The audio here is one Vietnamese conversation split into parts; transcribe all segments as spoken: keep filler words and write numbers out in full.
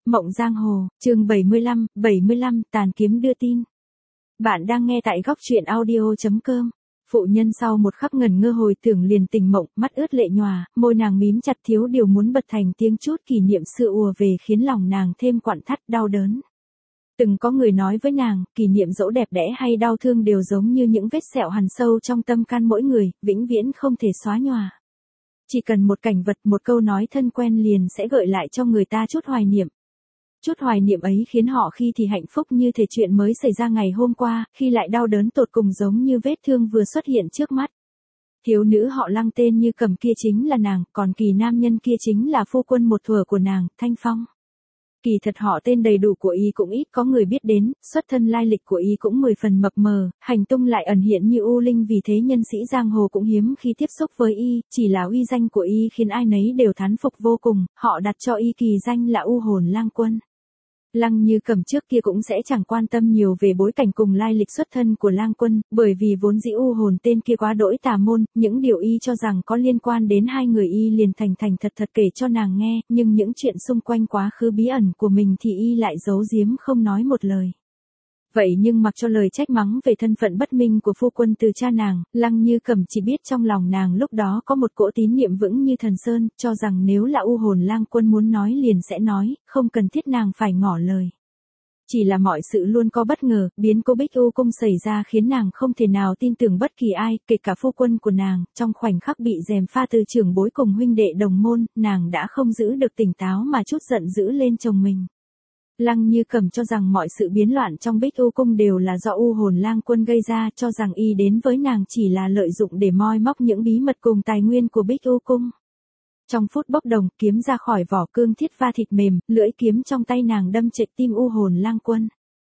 Mộng Giang Hồ, chương bảy mươi lăm, bảy mươi lăm, tàn kiếm đưa tin. Bạn đang nghe tại góc truyện audio chấm com. Phụ nhân sau một khắc ngẩn ngơ hồi tưởng liền tỉnh mộng, mắt ướt lệ nhòa, môi nàng mím chặt thiếu điều muốn bật thành tiếng chút kỷ niệm xưa ùa về khiến lòng nàng thêm quặn thắt đau đớn. Từng có người nói với nàng, kỷ niệm dẫu đẹp đẽ hay đau thương đều giống như những vết sẹo hằn sâu trong tâm can mỗi người, vĩnh viễn không thể xóa nhòa. Chỉ cần một cảnh vật, một câu nói thân quen liền sẽ gợi lại cho người ta chút hoài niệm. Chút hoài niệm ấy khiến họ khi thì hạnh phúc như thể chuyện mới xảy ra ngày hôm qua, khi lại đau đớn tột cùng giống như vết thương vừa xuất hiện trước mắt. Thiếu nữ họ Lăng tên Như Cầm kia chính là nàng, còn kỳ nam nhân kia chính là phu quân một thuở của nàng, Thanh Phong. Kỳ thật họ tên đầy đủ của y cũng ít có người biết đến, xuất thân lai lịch của y cũng mười phần mập mờ, hành tung lại ẩn hiện như u linh, vì thế nhân sĩ giang hồ cũng hiếm khi tiếp xúc với y, chỉ là uy danh của y khiến ai nấy đều thán phục vô cùng, họ đặt cho y kỳ danh là U Hồn Lang Quân. Lăng Như Cầm trước kia cũng sẽ chẳng quan tâm nhiều về bối cảnh cùng lai lịch xuất thân của Lang Quân, bởi vì vốn dĩ U Hồn tên kia quá đỗi tà môn, những điều y cho rằng có liên quan đến hai người y liền thành thành thật thật kể cho nàng nghe, nhưng những chuyện xung quanh quá khứ bí ẩn của mình thì y lại giấu giếm không nói một lời. Vậy nhưng mặc cho lời trách mắng về thân phận bất minh của phu quân từ cha nàng, Lăng Như Cầm chỉ biết trong lòng nàng lúc đó có một cỗ tín niệm vững như thần sơn, cho rằng nếu là U Hồn Lang Quân muốn nói liền sẽ nói, không cần thiết nàng phải ngỏ lời. Chỉ là mọi sự luôn có bất ngờ, biến cố Bích U Cung xảy ra khiến nàng không thể nào tin tưởng bất kỳ ai, kể cả phu quân của nàng, trong khoảnh khắc bị gièm pha từ trưởng bối cùng huynh đệ đồng môn, nàng đã không giữ được tỉnh táo mà chút giận dữ lên chồng mình. Lăng Như Cầm cho rằng mọi sự biến loạn trong Bích U Cung đều là do U Hồn Lang Quân gây ra, cho rằng y đến với nàng chỉ là lợi dụng để moi móc những bí mật cùng tài nguyên của Bích U Cung. Trong phút bốc đồng, kiếm ra khỏi vỏ cương thiết va thịt mềm, lưỡi kiếm trong tay nàng đâm trệch tim U Hồn Lang Quân.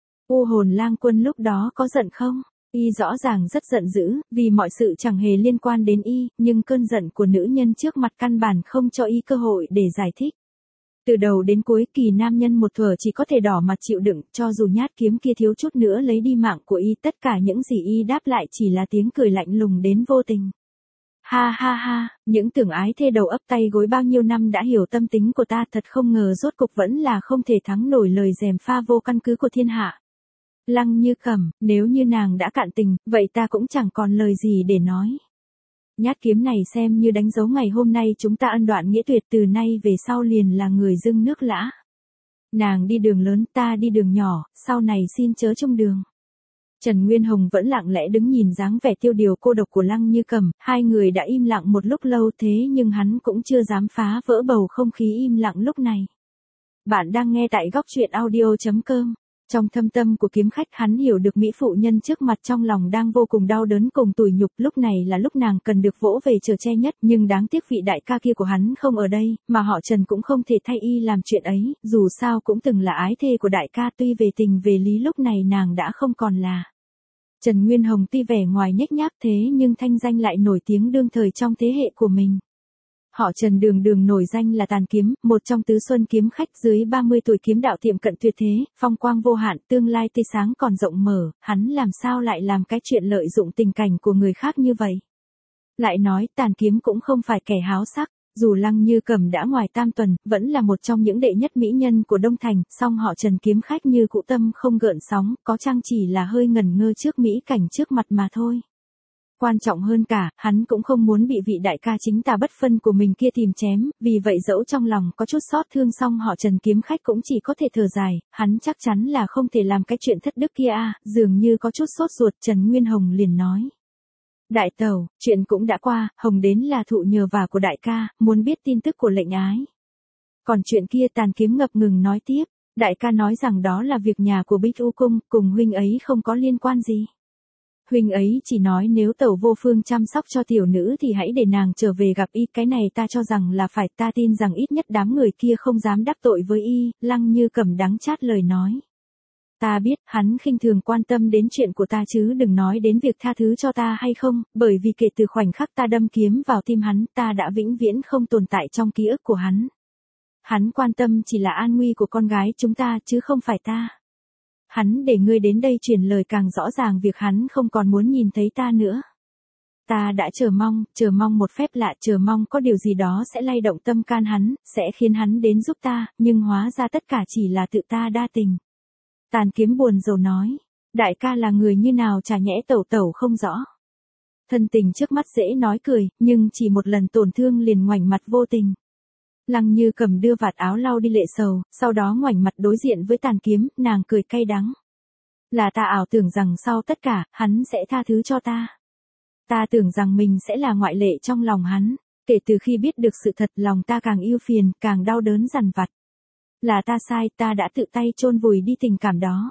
U Hồn Lang Quân lúc đó có giận không? Y rõ ràng rất giận dữ, vì mọi sự chẳng hề liên quan đến y, nhưng cơn giận của nữ nhân trước mặt căn bản không cho y cơ hội để giải thích. Từ đầu đến cuối kỳ nam nhân một thuở chỉ có thể đỏ mặt chịu đựng, cho dù nhát kiếm kia thiếu chút nữa lấy đi mạng của y, tất cả những gì y đáp lại chỉ là tiếng cười lạnh lùng đến vô tình. Ha ha ha, những tưởng ái thê đầu ấp tay gối bao nhiêu năm đã hiểu tâm tính của ta, thật không ngờ rốt cục vẫn là không thể thắng nổi lời gièm pha vô căn cứ của thiên hạ. Lăng Như Cầm, nếu như nàng đã cạn tình, vậy ta cũng chẳng còn lời gì để nói. Nhát kiếm này xem như đánh dấu ngày hôm nay chúng ta ân đoạn nghĩa tuyệt, từ nay về sau liền là người dưng nước lã. Nàng đi đường lớn, ta đi đường nhỏ, sau này xin chớ chung đường. Trần Nguyên Hồng vẫn lặng lẽ đứng nhìn dáng vẻ tiêu điều cô độc của Lăng Như Cầm, hai người đã im lặng một lúc lâu thế nhưng hắn cũng chưa dám phá vỡ bầu không khí im lặng lúc này. Bạn đang nghe tại góc truyện audio chấm com. Trong thâm tâm của kiếm khách, hắn hiểu được mỹ phụ nhân trước mặt trong lòng đang vô cùng đau đớn cùng tủi nhục, lúc này là lúc nàng cần được vỗ về chở che nhất, nhưng đáng tiếc vị đại ca kia của hắn không ở đây, mà họ Trần cũng không thể thay y làm chuyện ấy, dù sao cũng từng là ái thê của đại ca, tuy về tình về lý lúc này nàng đã không còn là. Trần Nguyên Hồng tuy vẻ ngoài nhếch nhác thế nhưng thanh danh lại nổi tiếng đương thời trong thế hệ của mình. Họ Trần đường đường nổi danh là Tàn Kiếm, một trong tứ xuân kiếm khách, dưới ba mươi tuổi kiếm đạo tiệm cận tuyệt thế, phong quang vô hạn, tương lai tươi sáng còn rộng mở, hắn làm sao lại làm cái chuyện lợi dụng tình cảnh của người khác như vậy. Lại nói Tàn Kiếm cũng không phải kẻ háo sắc, dù Lăng Như Cầm đã ngoài tam tuần, vẫn là một trong những đệ nhất mỹ nhân của Đông Thành, song họ Trần kiếm khách như cũ tâm không gợn sóng, có chăng chỉ là hơi ngẩn ngơ trước mỹ cảnh trước mặt mà thôi. Quan trọng hơn cả, hắn cũng không muốn bị vị đại ca chính tà bất phân của mình kia tìm chém, vì vậy dẫu trong lòng có chút xót thương song họ Trần kiếm khách cũng chỉ có thể thở dài, hắn chắc chắn là không thể làm cái chuyện thất đức kia à, dường như có chút sốt ruột, Trần Nguyên Hồng liền nói. Đại tẩu, chuyện cũng đã qua, Hồng đến là thụ nhờ vả của đại ca, muốn biết tin tức của lệnh ái. Còn chuyện kia Tàn Kiếm ngập ngừng nói tiếp, đại ca nói rằng đó là việc nhà của Bích U Cung, cùng huynh ấy không có liên quan gì. Huynh ấy chỉ nói nếu tẩu vô phương chăm sóc cho tiểu nữ thì hãy để nàng trở về gặp y, cái này ta cho rằng là phải, ta tin rằng ít nhất đám người kia không dám đắc tội với y, Lăng Như Cầm đắng chát lời nói. Ta biết, hắn khinh thường quan tâm đến chuyện của ta chứ đừng nói đến việc tha thứ cho ta hay không, bởi vì kể từ khoảnh khắc ta đâm kiếm vào tim hắn, ta đã vĩnh viễn không tồn tại trong ký ức của hắn. Hắn quan tâm chỉ là an nguy của con gái chúng ta chứ không phải ta. Hắn để ngươi đến đây truyền lời càng rõ ràng việc hắn không còn muốn nhìn thấy ta nữa. Ta đã chờ mong, chờ mong một phép lạ, chờ mong có điều gì đó sẽ lay động tâm can hắn, sẽ khiến hắn đến giúp ta, nhưng hóa ra tất cả chỉ là tự ta đa tình. Tàn kiếm buồn rầu nói, đại ca là người như nào chả nhẽ tẩu tẩu không rõ. Thân tình trước mắt dễ nói cười, nhưng chỉ một lần tổn thương liền ngoảnh mặt vô tình. Lăng Như Cầm đưa vạt áo lau đi lệ sầu, sau đó ngoảnh mặt đối diện với Tàn Kiếm, nàng cười cay đắng. Là ta ảo tưởng rằng sau tất cả, hắn sẽ tha thứ cho ta. Ta tưởng rằng mình sẽ là ngoại lệ trong lòng hắn, kể từ khi biết được sự thật lòng ta càng ưu phiền, càng đau đớn dằn vặt. Là ta sai, ta đã tự tay chôn vùi đi tình cảm đó.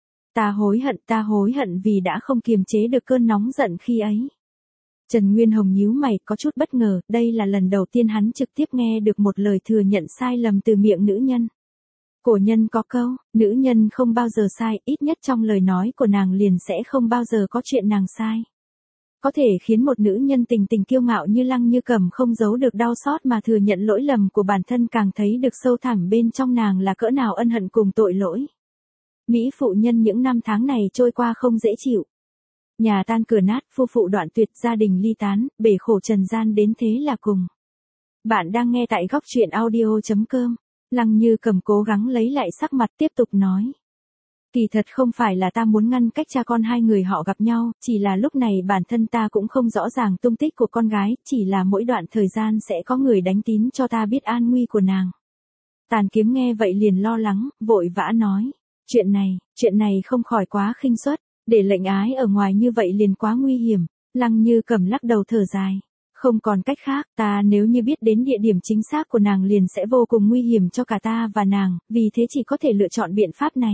Ta hối hận, ta hối hận vì đã không kiềm chế được cơn nóng giận khi ấy. Trần Nguyên Hồng nhíu mày, có chút bất ngờ, đây là lần đầu tiên hắn trực tiếp nghe được một lời thừa nhận sai lầm từ miệng nữ nhân. Cổ nhân có câu, nữ nhân không bao giờ sai, ít nhất trong lời nói của nàng liền sẽ không bao giờ có chuyện nàng sai. Có thể khiến một nữ nhân tình tình kiêu ngạo như Lăng Như Cầm không giấu được đau xót mà thừa nhận lỗi lầm của bản thân, càng thấy được sâu thẳm bên trong nàng là cỡ nào ân hận cùng tội lỗi. Mỹ phụ nhân những năm tháng này trôi qua không dễ chịu. Nhà tan cửa nát, phu phụ đoạn tuyệt, gia đình ly tán, bể khổ trần gian đến thế là cùng. Bạn đang nghe tại góc truyện audio chấm com. Lăng Như Cầm cố gắng lấy lại sắc mặt tiếp tục nói. Kỳ thật không phải là ta muốn ngăn cách cha con hai người họ gặp nhau, chỉ là lúc này bản thân ta cũng không rõ ràng tung tích của con gái, chỉ là mỗi đoạn thời gian sẽ có người đánh tín cho ta biết an nguy của nàng. Tàn Kiếm nghe vậy liền lo lắng, vội vã nói. Chuyện này, chuyện này không khỏi quá khinh suất, để lệnh ái ở ngoài như vậy liền quá nguy hiểm. Lăng Như Cầm lắc đầu thở dài. Không còn cách khác, ta nếu như biết đến địa điểm chính xác của nàng liền sẽ vô cùng nguy hiểm cho cả ta và nàng, vì thế chỉ có thể lựa chọn biện pháp này.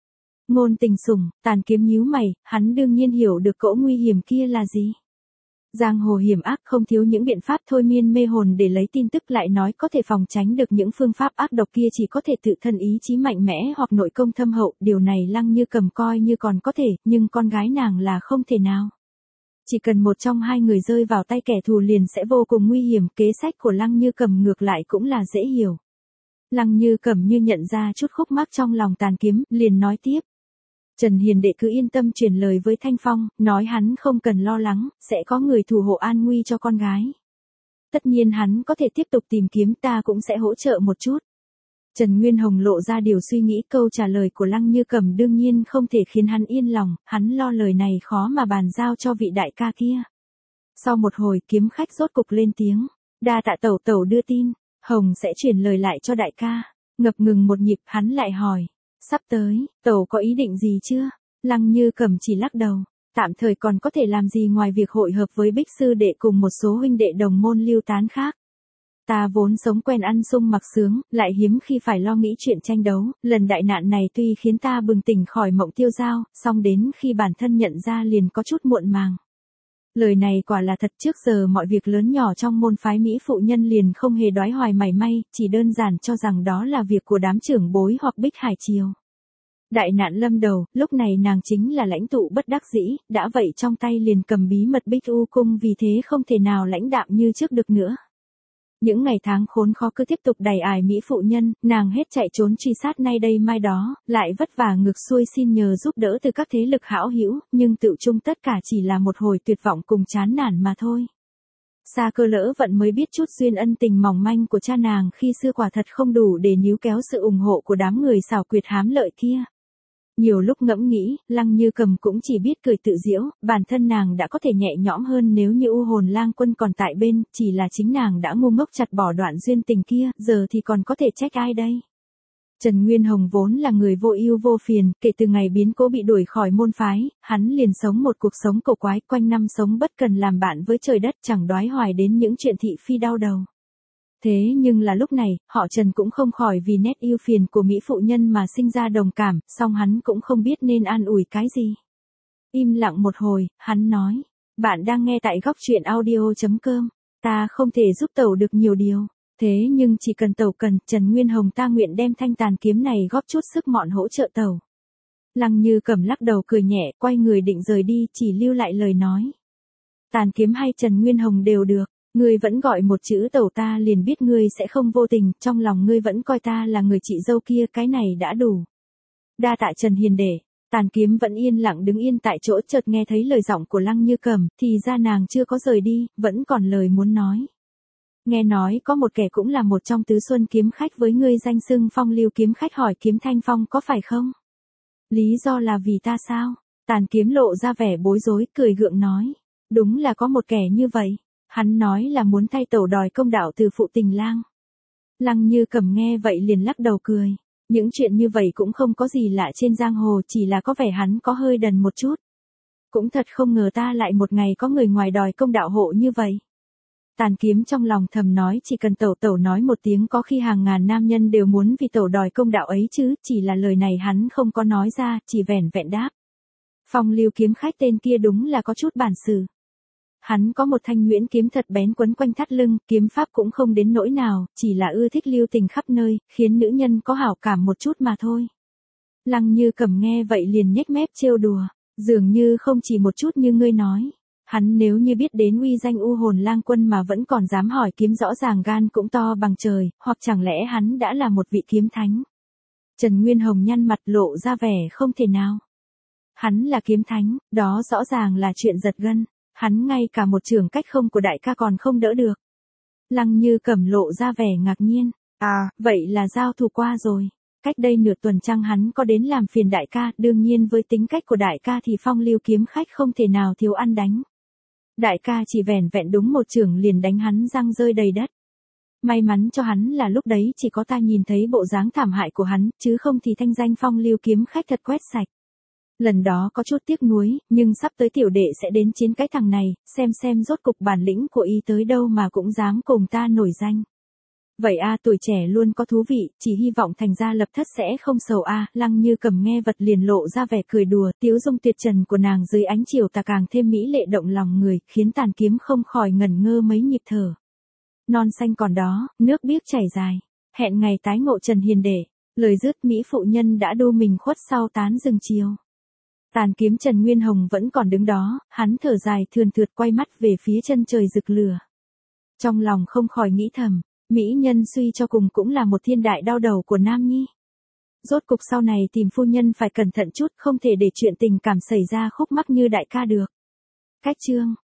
Ngôn Tình Sủng, Tàn Kiếm nhíu mày, hắn đương nhiên hiểu được cỗ nguy hiểm kia là gì. Giang hồ hiểm ác không thiếu những biện pháp thôi miên mê hồn để lấy tin tức, lại nói có thể phòng tránh được những phương pháp ác độc kia chỉ có thể tự thân ý chí mạnh mẽ hoặc nội công thâm hậu, điều này Lăng Như Cầm coi như còn có thể, nhưng con gái nàng là không thể nào. Chỉ cần một trong hai người rơi vào tay kẻ thù liền sẽ vô cùng nguy hiểm, kế sách của Lăng Như Cầm ngược lại cũng là dễ hiểu. Lăng Như Cầm như nhận ra chút khúc mắc trong lòng Tàn Kiếm, liền nói tiếp. Trần Hiền đệ cứ yên tâm truyền lời với Thanh Phong, nói hắn không cần lo lắng, sẽ có người thủ hộ an nguy cho con gái. Tất nhiên hắn có thể tiếp tục tìm kiếm, ta cũng sẽ hỗ trợ một chút. Trần Nguyên Hồng lộ ra điều suy nghĩ, câu trả lời của Lăng Như Cầm đương nhiên không thể khiến hắn yên lòng, hắn lo lời này khó mà bàn giao cho vị đại ca kia. Sau một hồi kiếm khách rốt cục lên tiếng, đa tạ tẩu tẩu đưa tin, Hồng sẽ chuyển lời lại cho đại ca. Ngập ngừng một nhịp hắn lại hỏi, sắp tới, tẩu có ý định gì chưa? Lăng Như Cầm chỉ lắc đầu, tạm thời còn có thể làm gì ngoài việc hội hợp với Bích sư đệ cùng một số huynh đệ đồng môn lưu tán khác. Ta vốn sống quen ăn sung mặc sướng, lại hiếm khi phải lo nghĩ chuyện tranh đấu, lần đại nạn này tuy khiến ta bừng tỉnh khỏi mộng tiêu dao, song đến khi bản thân nhận ra liền có chút muộn màng. Lời này quả là thật, trước giờ mọi việc lớn nhỏ trong môn phái Mỹ phụ nhân liền không hề đoái hoài mảy may, chỉ đơn giản cho rằng đó là việc của đám trưởng bối hoặc Bích Hải Triều. Đại nạn lâm đầu, lúc này nàng chính là lãnh tụ bất đắc dĩ, đã vậy trong tay liền cầm bí mật Bích U Cung, vì thế không thể nào lãnh đạm như trước được nữa. Những ngày tháng khốn khó cứ tiếp tục đày ải Mỹ phụ nhân, nàng hết chạy trốn truy sát nay đây mai đó, lại vất vả ngược xuôi xin nhờ giúp đỡ từ các thế lực hảo hữu, nhưng tự chung tất cả chỉ là một hồi tuyệt vọng cùng chán nản mà thôi. Xa cơ lỡ vận mới biết chút duyên ân tình mỏng manh của cha nàng khi xưa quả thật không đủ để níu kéo sự ủng hộ của đám người xảo quyệt hám lợi kia. Nhiều lúc ngẫm nghĩ, Lăng Như Cầm cũng chỉ biết cười tự giễu, bản thân nàng đã có thể nhẹ nhõm hơn nếu như U Hồn Lang Quân còn tại bên, chỉ là chính nàng đã ngu ngốc chặt bỏ đoạn duyên tình kia, giờ thì còn có thể trách ai đây? Trần Nguyên Hồng vốn là người vô ưu vô phiền, kể từ ngày biến cố bị đuổi khỏi môn phái, hắn liền sống một cuộc sống cổ quái, quanh năm sống bất cần làm bạn với trời đất, chẳng đoái hoài đến những chuyện thị phi đau đầu. Thế nhưng là lúc này, họ Trần cũng không khỏi vì nét ưu phiền của Mỹ phụ nhân mà sinh ra đồng cảm, song hắn cũng không biết nên an ủi cái gì. Im lặng một hồi, hắn nói, bạn đang nghe tại góc truyện audio chấm com, ta không thể giúp tẩu được nhiều điều, thế nhưng chỉ cần tẩu cần, Trần Nguyên Hồng ta nguyện đem thanh tàn kiếm này góp chút sức mọn hỗ trợ tẩu. Lăng Như Cầm lắc đầu cười nhẹ, quay người định rời đi, chỉ lưu lại lời nói. Tàn kiếm hay Trần Nguyên Hồng đều được. Ngươi vẫn gọi một chữ tẩu ta liền biết ngươi sẽ không vô tình, trong lòng ngươi vẫn coi ta là người chị dâu kia, cái này đã đủ. Đa tạ Trần Hiền đệ. Tàn kiếm vẫn yên lặng đứng yên tại chỗ, chợt nghe thấy lời giọng của Lăng Như Cầm, thì ra nàng chưa có rời đi, vẫn còn lời muốn nói. Nghe nói có một kẻ cũng là một trong tứ xuân kiếm khách với ngươi danh xưng Phong Lưu kiếm khách, hỏi Kiếm Thanh Phong có phải không? Lý do là vì ta sao? Tàn kiếm lộ ra vẻ bối rối, cười gượng nói. Đúng là có một kẻ như vậy. Hắn nói là muốn thay tẩu đòi công đạo từ Phụ Tình Lang. Lăng Như Cầm nghe vậy liền lắc đầu cười. Những chuyện như vậy cũng không có gì lạ trên giang hồ, chỉ là có vẻ hắn có hơi đần một chút. Cũng thật không ngờ ta lại một ngày có người ngoài đòi công đạo hộ như vậy. Tàn kiếm trong lòng thầm nói, chỉ cần tẩu tẩu nói một tiếng có khi hàng ngàn nam nhân đều muốn vì tẩu đòi công đạo ấy chứ, chỉ là lời này hắn không có nói ra, chỉ vẻn vẹn đáp. Phong Lưu kiếm khách tên kia đúng là có chút bản sự. Hắn có một thanh nhuyễn kiếm thật bén quấn quanh thắt lưng, kiếm pháp cũng không đến nỗi nào, chỉ là ưa thích lưu tình khắp nơi, khiến nữ nhân có hảo cảm một chút mà thôi. Lăng Như Cầm nghe vậy liền nhếch mép trêu đùa, dường như không chỉ một chút như ngươi nói. Hắn nếu như biết đến uy danh U Hồn Lang Quân mà vẫn còn dám hỏi kiếm, rõ ràng gan cũng to bằng trời, hoặc chẳng lẽ hắn đã là một vị kiếm thánh. Trần Nguyên Hồng nhăn mặt lộ ra vẻ không thể nào. Hắn là kiếm thánh, đó rõ ràng là chuyện giật gân. Hắn ngay cả một trưởng cách không của đại ca còn không đỡ được. Lăng Như Cầm lộ ra vẻ ngạc nhiên. À, vậy là giao thủ qua rồi. Cách đây nửa tuần trăng hắn có đến làm phiền đại ca, đương nhiên với tính cách của đại ca thì Phong Lưu kiếm khách không thể nào thiếu ăn đánh. Đại ca chỉ vẻn vẹn đúng một chưởng liền đánh hắn răng rơi đầy đất. May mắn cho hắn là lúc đấy chỉ có ta nhìn thấy bộ dáng thảm hại của hắn, chứ không thì thanh danh Phong Lưu kiếm khách thật quét sạch. Lần đó có chút tiếc nuối, nhưng sắp tới tiểu đệ sẽ đến chiến cái thằng này, xem xem rốt cục bản lĩnh của y tới đâu mà cũng dám cùng ta nổi danh. Vậy a, tuổi trẻ luôn có thú vị, chỉ hy vọng thành gia lập thất sẽ không sầu a. Lăng Như Cầm nghe vật liền lộ ra vẻ cười đùa, tiếu dung tuyệt trần của nàng dưới ánh chiều tà càng thêm mỹ lệ động lòng người, khiến Tàn kiếm không khỏi ngẩn ngơ mấy nhịp thở. Non xanh còn đó, nước biếc chảy dài, hẹn ngày tái ngộ Trần Hiền Đệ. Lời dứt, mỹ phụ nhân đã đu mình khuất sau tán rừng chiều. Tàn kiếm Trần Nguyên Hồng vẫn còn đứng đó, hắn thở dài thườn thượt quay mắt về phía chân trời rực lửa. Trong lòng không khỏi nghĩ thầm, mỹ nhân suy cho cùng cũng là một thiên đại đau đầu của nam nhi. Rốt cục sau này tìm phu nhân phải cẩn thận chút, không thể để chuyện tình cảm xảy ra khúc mắc như đại ca được. Cách chương